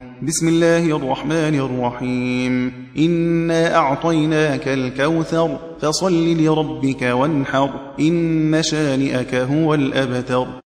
بسم الله الرحمن الرحيم. إنا أعطيناك الكوثر فصل لربك وانحر إن شانئك هو الأبتر.